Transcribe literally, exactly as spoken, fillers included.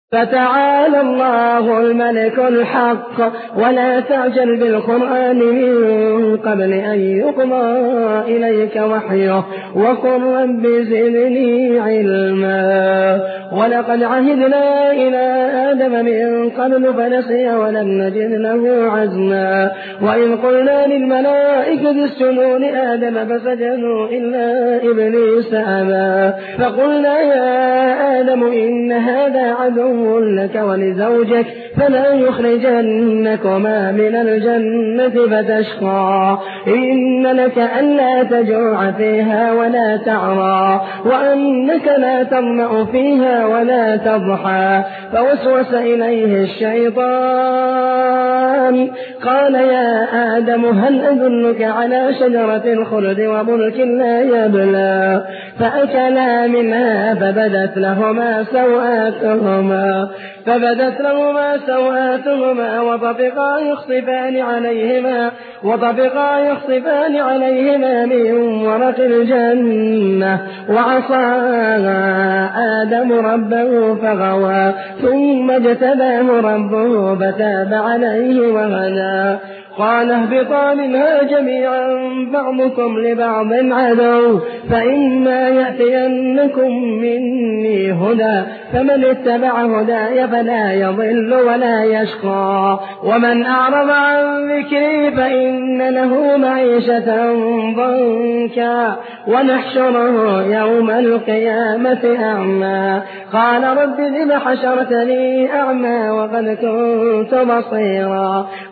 فتعالى الله الملك الحق ولا تعجل بالقرآن من قبل أن يقضى إليك وحيه وقل رب زدني علما ولقد عهدنا إلى آدم من قبل فنسي ولم نجد له عزما وإذ قلنا للملائكة اسجدوا لآدم فسجدوا إلا إبليس أبى فقلنا يا آدم إن هذا عدو لك ولزوجك فلا يخرجنكما من الجنة فتشقى إن لك ألا تجوع فيها ولا تعرى وأنك لا تظمأ فيها ولا تضحى فوسوس إليه الشيطان قال يا آدم هل أدلك على شجرة الخلد وملك لا يبلى فأكلا منها فبدت لهما سوآتهما فبدت لهما سوآتهما وطفقا يخصفان عليهما وطفقا يخصفان عليهما من ورق الجنة وعصى آدم ربه فغوى ثم اجتباه ربه فتاب عليه وهدى قال اهبطا منها جميعا بعضكم لبعض عدو فإما يأتينكم مني هدى فمن اتبع هداي فلا يضل ولا يشقى ومن أعرض عن ذكري فإن له معيشة ضنكا ونحشره يوم القيامة أعمى قال رب لم حشرتني أعمى وقد كنت بصيرا